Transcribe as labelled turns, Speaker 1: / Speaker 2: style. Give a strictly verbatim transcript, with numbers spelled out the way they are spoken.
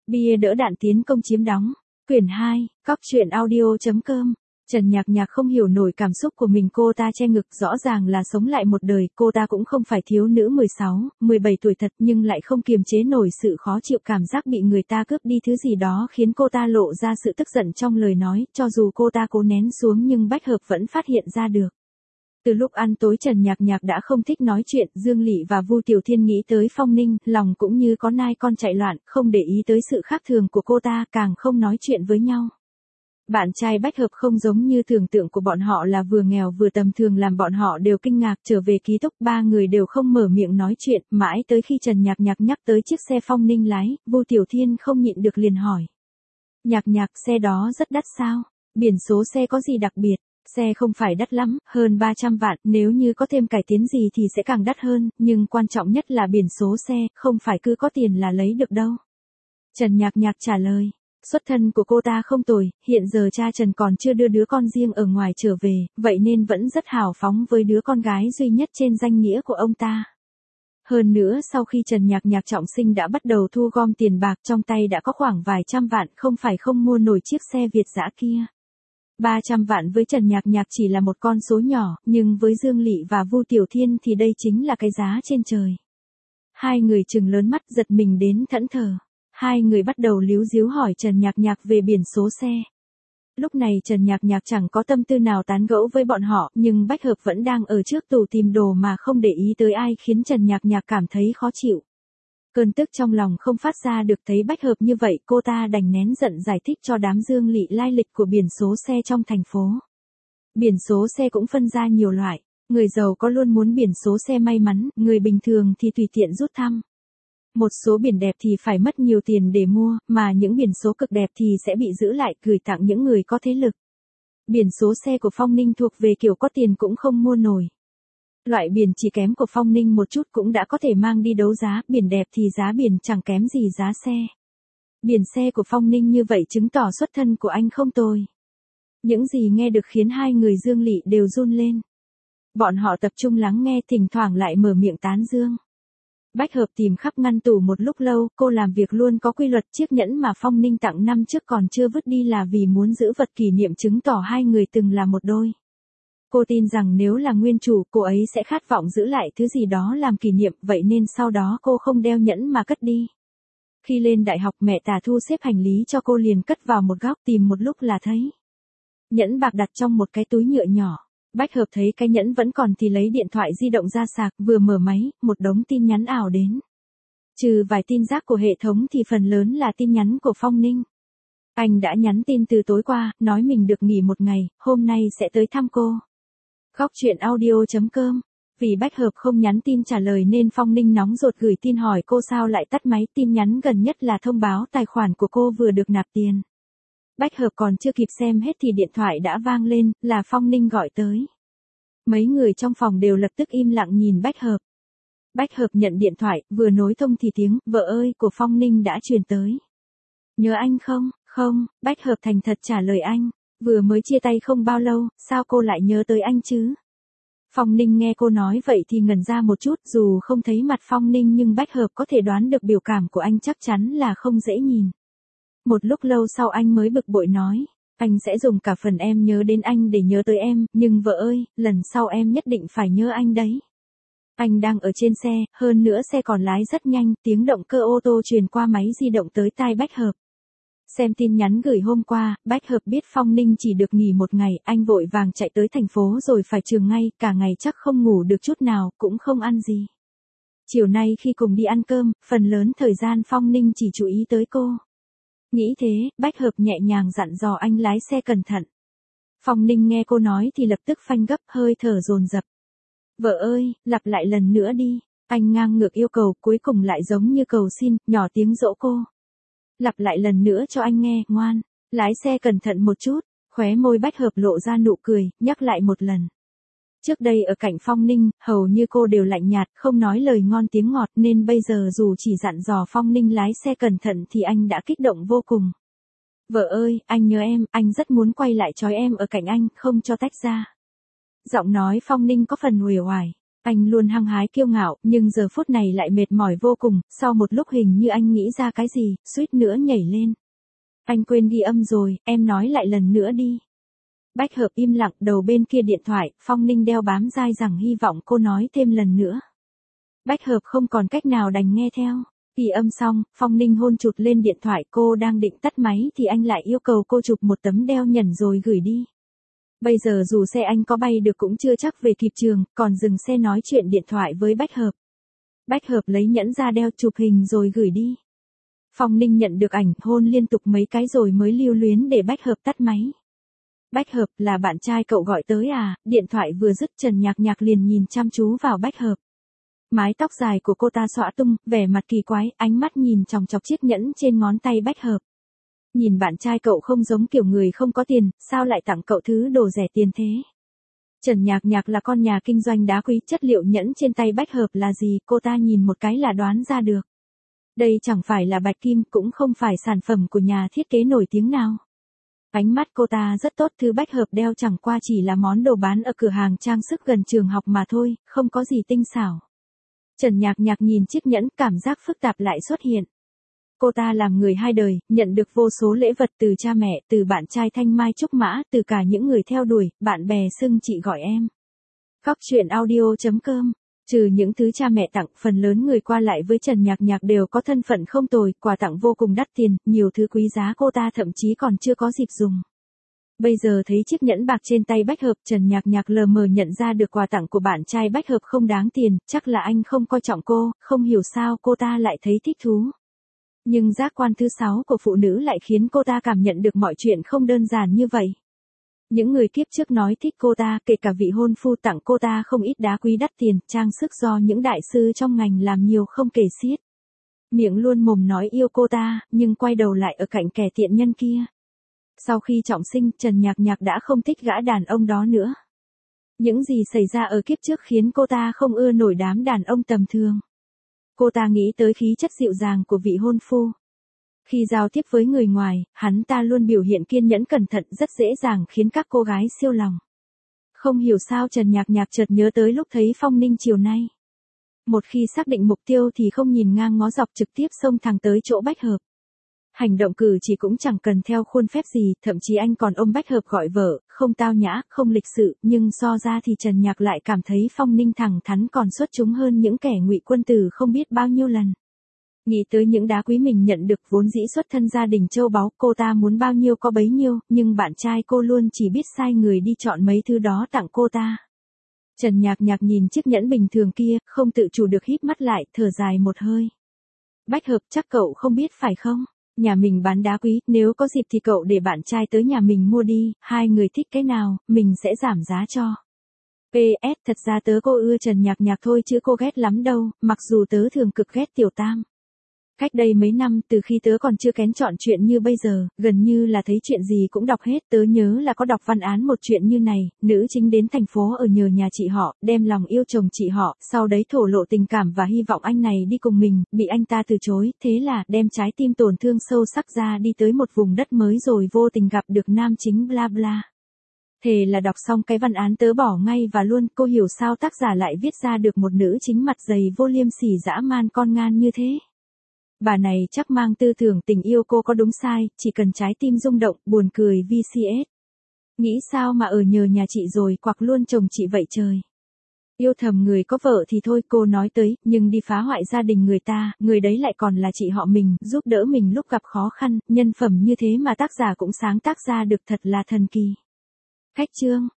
Speaker 1: Bia đỡ đạn tiến công chiếm đóng. Quyển hai, cóc truyện audio chấm com. Trần Nhạc Nhạc không hiểu nổi cảm xúc của mình, cô ta che ngực, rõ ràng là sống lại một đời, cô ta cũng không phải thiếu nữ mười sáu, mười bảy tuổi thật nhưng lại không kiềm chế nổi sự khó chịu, cảm giác bị người ta cướp đi thứ gì đó khiến cô ta lộ ra sự tức giận trong lời nói, cho dù cô ta cố nén xuống nhưng Bách Hợp vẫn phát hiện ra được. Từ lúc ăn tối Trần Nhạc Nhạc đã không thích nói chuyện, Dương Lị và Vu Tiểu Thiên nghĩ tới Phong Ninh, lòng cũng như có nai con chạy loạn, không để ý tới sự khác thường của cô ta, càng không nói chuyện với nhau. Bạn trai Bách Hợp không giống như tưởng tượng của bọn họ là vừa nghèo vừa tầm thường, làm bọn họ đều kinh ngạc. Trở về ký túc, ba người đều không mở miệng nói chuyện, mãi tới khi Trần Nhạc Nhạc nhắc tới chiếc xe Phong Ninh lái, Vu Tiểu Thiên không nhịn được liền hỏi. Nhạc Nhạc, xe đó rất đắt sao? Biển số xe có gì đặc biệt? Xe không phải đắt lắm, hơn ba trăm vạn, nếu như có thêm cải tiến gì thì sẽ càng đắt hơn, nhưng quan trọng nhất là biển số xe, không phải cứ có tiền là lấy được đâu. Trần Nhạc Nhạc trả lời. Xuất thân của cô ta không tồi, hiện giờ cha Trần còn chưa đưa đứa con riêng ở ngoài trở về, vậy nên vẫn rất hào phóng với đứa con gái duy nhất trên danh nghĩa của ông ta. Hơn nữa sau khi Trần Nhạc Nhạc trọng sinh đã bắt đầu thu gom tiền bạc, trong tay đã có khoảng vài trăm vạn, không phải không mua nổi chiếc xe Việt dã kia. ba trăm vạn với Trần Nhạc Nhạc chỉ là một con số nhỏ, nhưng với Dương Lị và Vu Tiểu Thiên thì đây chính là cái giá trên trời. Hai người trừng lớn mắt, giật mình đến thẫn thờ. Hai người bắt đầu líu díu hỏi Trần Nhạc Nhạc về biển số xe. Lúc này Trần Nhạc Nhạc chẳng có tâm tư nào tán gẫu với bọn họ, nhưng Bách Hợp vẫn đang ở trước tủ tìm đồ mà không để ý tới ai, khiến Trần Nhạc Nhạc cảm thấy khó chịu. Cơn tức trong lòng không phát ra được, thấy Bách Hợp như vậy, cô ta đành nén giận giải thích cho đám Dương Lị lai lịch của biển số xe trong thành phố. Biển số xe cũng phân ra nhiều loại, người giàu có luôn muốn biển số xe may mắn, người bình thường thì tùy tiện rút thăm. Một số biển đẹp thì phải mất nhiều tiền để mua, mà những biển số cực đẹp thì sẽ bị giữ lại, gửi tặng những người có thế lực. Biển số xe của Phong Ninh thuộc về kiểu có tiền cũng không mua nổi. Loại biển chỉ kém của Phong Ninh một chút cũng đã có thể mang đi đấu giá, biển đẹp thì giá biển chẳng kém gì giá xe. Biển xe của Phong Ninh như vậy chứng tỏ xuất thân của anh không tồi. Những gì nghe được khiến hai người Dương Lị đều run lên. Bọn họ tập trung lắng nghe, thỉnh thoảng lại mở miệng tán dương. Bách Hợp tìm khắp ngăn tủ một lúc lâu, cô làm việc luôn có quy luật, chiếc nhẫn mà Phong Ninh tặng năm trước còn chưa vứt đi là vì muốn giữ vật kỷ niệm chứng tỏ hai người từng là một đôi. Cô tin rằng nếu là nguyên chủ, cô ấy sẽ khát vọng giữ lại thứ gì đó làm kỷ niệm, vậy nên sau đó cô không đeo nhẫn mà cất đi. Khi lên đại học, mẹ Tà thu xếp hành lý cho cô liền cất vào một góc, tìm một lúc là thấy. Nhẫn bạc đặt trong một cái túi nhựa nhỏ. Bách Hợp thấy cái nhẫn vẫn còn thì lấy điện thoại di động ra sạc, vừa mở máy, một đống tin nhắn ảo đến. Trừ vài tin rác của hệ thống thì phần lớn là tin nhắn của Phong Ninh. Anh đã nhắn tin từ tối qua, nói mình được nghỉ một ngày, hôm nay sẽ tới thăm cô. Góc truyện audio chấm com. Vì Bách Hợp không nhắn tin trả lời nên Phong Ninh nóng ruột gửi tin hỏi cô sao lại tắt máy, tin nhắn gần nhất là thông báo tài khoản của cô vừa được nạp tiền. Bách Hợp còn chưa kịp xem hết thì điện thoại đã vang lên, là Phong Ninh gọi tới. Mấy người trong phòng đều lập tức im lặng nhìn Bách Hợp. Bách Hợp nhận điện thoại, vừa nối thông thì tiếng, vợ ơi, của Phong Ninh đã truyền tới. Nhớ anh không? Không, Bách Hợp thành thật trả lời anh. Vừa mới chia tay không bao lâu, sao cô lại nhớ tới anh chứ? Phong Ninh nghe cô nói vậy thì ngẩn ra một chút, dù không thấy mặt Phong Ninh nhưng Bách Hợp có thể đoán được biểu cảm của anh chắc chắn là không dễ nhìn. Một lúc lâu sau anh mới bực bội nói, anh sẽ dùng cả phần em nhớ đến anh để nhớ tới em, nhưng vợ ơi, lần sau em nhất định phải nhớ anh đấy. Anh đang ở trên xe, hơn nữa xe còn lái rất nhanh, tiếng động cơ ô tô truyền qua máy di động tới tai Bách Hợp. Xem tin nhắn gửi hôm qua, Bách Hợp biết Phong Ninh chỉ được nghỉ một ngày, anh vội vàng chạy tới thành phố rồi phải trường ngay, cả ngày chắc không ngủ được chút nào, cũng không ăn gì. Chiều nay khi cùng đi ăn cơm, phần lớn thời gian Phong Ninh chỉ chú ý tới cô. Nghĩ thế, Bách Hợp nhẹ nhàng dặn dò anh lái xe cẩn thận. Phong Ninh nghe cô nói thì lập tức phanh gấp, hơi thở dồn dập. Vợ ơi, lặp lại lần nữa đi. Anh ngang ngược yêu cầu, cuối cùng lại giống như cầu xin, nhỏ tiếng dỗ cô. Lặp lại lần nữa cho anh nghe, ngoan. Lái xe cẩn thận một chút. Khóe môi Bách Hợp lộ ra nụ cười, nhắc lại một lần. Trước đây ở cạnh Phong Ninh, hầu như cô đều lạnh nhạt, không nói lời ngon tiếng ngọt, nên bây giờ dù chỉ dặn dò Phong Ninh lái xe cẩn thận thì anh đã kích động vô cùng. Vợ ơi, anh nhớ em, anh rất muốn quay lại trói em ở cạnh anh, không cho tách ra. Giọng nói Phong Ninh có phần uể oải. Anh luôn hăng hái kiêu ngạo, nhưng giờ phút này lại mệt mỏi vô cùng, sau một lúc hình như anh nghĩ ra cái gì, suýt nữa nhảy lên. Anh quên ghi âm rồi, em nói lại lần nữa đi. Bách Hợp im lặng, đầu bên kia điện thoại, Phong Ninh đeo bám dai rằng hy vọng cô nói thêm lần nữa. Bách Hợp không còn cách nào đành nghe theo. Ghi âm xong, Phong Ninh hôn chụt lên điện thoại, cô đang định tắt máy thì anh lại yêu cầu cô chụp một tấm đeo nhẫn rồi gửi đi. Bây giờ dù xe anh có bay được cũng chưa chắc về kịp trường, còn dừng xe nói chuyện điện thoại với Bách Hợp. Bách Hợp lấy nhẫn ra đeo chụp hình rồi gửi đi. Phong Ninh nhận được ảnh, hôn liên tục mấy cái rồi mới lưu luyến để Bách Hợp tắt máy. Bách Hợp, là bạn trai cậu gọi tới à? Điện thoại vừa dứt Trần Nhạc Nhạc liền nhìn chăm chú vào Bách Hợp. Mái tóc dài của cô ta xõa tung, vẻ mặt kỳ quái, ánh mắt nhìn chòng chọc chiếc nhẫn trên ngón tay Bách Hợp. Nhìn bạn trai cậu không giống kiểu người không có tiền, sao lại tặng cậu thứ đồ rẻ tiền thế? Trần Nhạc Nhạc là con nhà kinh doanh đá quý, chất liệu nhẫn trên tay Bách Hợp là gì, cô ta nhìn một cái là đoán ra được. Đây chẳng phải là bạch kim, cũng không phải sản phẩm của nhà thiết kế nổi tiếng nào. Ánh mắt cô ta rất tốt, thứ Bách Hợp đeo chẳng qua chỉ là món đồ bán ở cửa hàng trang sức gần trường học mà thôi, không có gì tinh xảo. Trần Nhạc Nhạc nhìn chiếc nhẫn, cảm giác phức tạp lại xuất hiện. Cô ta làm người hai đời, nhận được vô số lễ vật từ cha mẹ, từ bạn trai Thanh Mai Trúc Mã, từ cả những người theo đuổi, bạn bè xưng chị gọi em. Cóc truyện audio chấm com. Trừ những thứ cha mẹ tặng, phần lớn người qua lại với Trần Nhạc Nhạc đều có thân phận không tồi, quà tặng vô cùng đắt tiền, nhiều thứ quý giá cô ta thậm chí còn chưa có dịp dùng. Bây giờ thấy chiếc nhẫn bạc trên tay Bách Hợp, Trần Nhạc Nhạc lờ mờ nhận ra được quà tặng của bạn trai Bách Hợp không đáng tiền, chắc là anh không coi trọng cô, không hiểu sao cô ta lại thấy thích thú. Nhưng giác quan thứ sáu của phụ nữ lại khiến cô ta cảm nhận được mọi chuyện không đơn giản như vậy. Những người kiếp trước nói thích cô ta, kể cả vị hôn phu tặng cô ta không ít đá quý đắt tiền, trang sức do những đại sư trong ngành làm nhiều không kể xiết. Miệng luôn mồm nói yêu cô ta, nhưng quay đầu lại ở cạnh kẻ tiện nhân kia. Sau khi trọng sinh, Trần Nhạc Nhạc đã không thích gã đàn ông đó nữa. Những gì xảy ra ở kiếp trước khiến cô ta không ưa nổi đám đàn ông tầm thường. Cô ta nghĩ tới khí chất dịu dàng của vị hôn phu. Khi giao tiếp với người ngoài, hắn ta luôn biểu hiện kiên nhẫn cẩn thận, rất dễ dàng khiến các cô gái siêu lòng. Không hiểu sao Trần Nhạc Nhạc chợt nhớ tới lúc thấy Phong Ninh chiều nay. Một khi xác định mục tiêu thì không nhìn ngang ngó dọc, trực tiếp xông thẳng tới chỗ Bách Hợp. Hành động cử chỉ cũng chẳng cần theo khuôn phép gì, thậm chí anh còn ôm Bách Hợp gọi vợ, không tao nhã, không lịch sự, nhưng so ra thì Trần Nhạc lại cảm thấy Phong Ninh thẳng thắn còn xuất chúng hơn những kẻ ngụy quân tử không biết bao nhiêu lần. Nghĩ tới những đá quý mình nhận được, vốn dĩ xuất thân gia đình châu báu, cô ta muốn bao nhiêu có bấy nhiêu, nhưng bạn trai cô luôn chỉ biết sai người đi chọn mấy thứ đó tặng cô ta. Trần Nhạc Nhạc nhìn chiếc nhẫn bình thường kia, không tự chủ được híp mắt lại, thở dài một hơi. Bách Hợp, chắc cậu không biết phải không? Nhà mình bán đá quý, nếu có dịp thì cậu để bạn trai tới nhà mình mua đi, hai người thích cái nào, mình sẽ giảm giá cho. pê ét, thật ra tớ cô ưa Trần Nhạc Nhạc thôi chứ cô ghét lắm đâu, mặc dù tớ thường cực ghét Tiểu Tam. Cách đây mấy năm, từ khi tớ còn chưa kén chọn chuyện như bây giờ, gần như là thấy chuyện gì cũng đọc hết, tớ nhớ là có đọc văn án một chuyện như này, nữ chính đến thành phố ở nhờ nhà chị họ, đem lòng yêu chồng chị họ, sau đấy thổ lộ tình cảm và hy vọng anh này đi cùng mình, bị anh ta từ chối, thế là đem trái tim tổn thương sâu sắc ra đi tới một vùng đất mới rồi vô tình gặp được nam chính bla bla. Thề là đọc xong cái văn án tớ bỏ ngay và luôn, cô hiểu sao tác giả lại viết ra được một nữ chính mặt dày vô liêm sỉ dã man con ngan như thế. Bà này chắc mang tư tưởng tình yêu cô có đúng sai, chỉ cần trái tim rung động, buồn cười vê xê ét. Nghĩ sao mà ở nhờ nhà chị rồi quặc luôn chồng chị vậy trời. Yêu thầm người có vợ thì thôi cô nói tới, nhưng đi phá hoại gia đình người ta, người đấy lại còn là chị họ mình, giúp đỡ mình lúc gặp khó khăn, nhân phẩm như thế mà tác giả cũng sáng tác ra được thật là thần kỳ. Cách chương.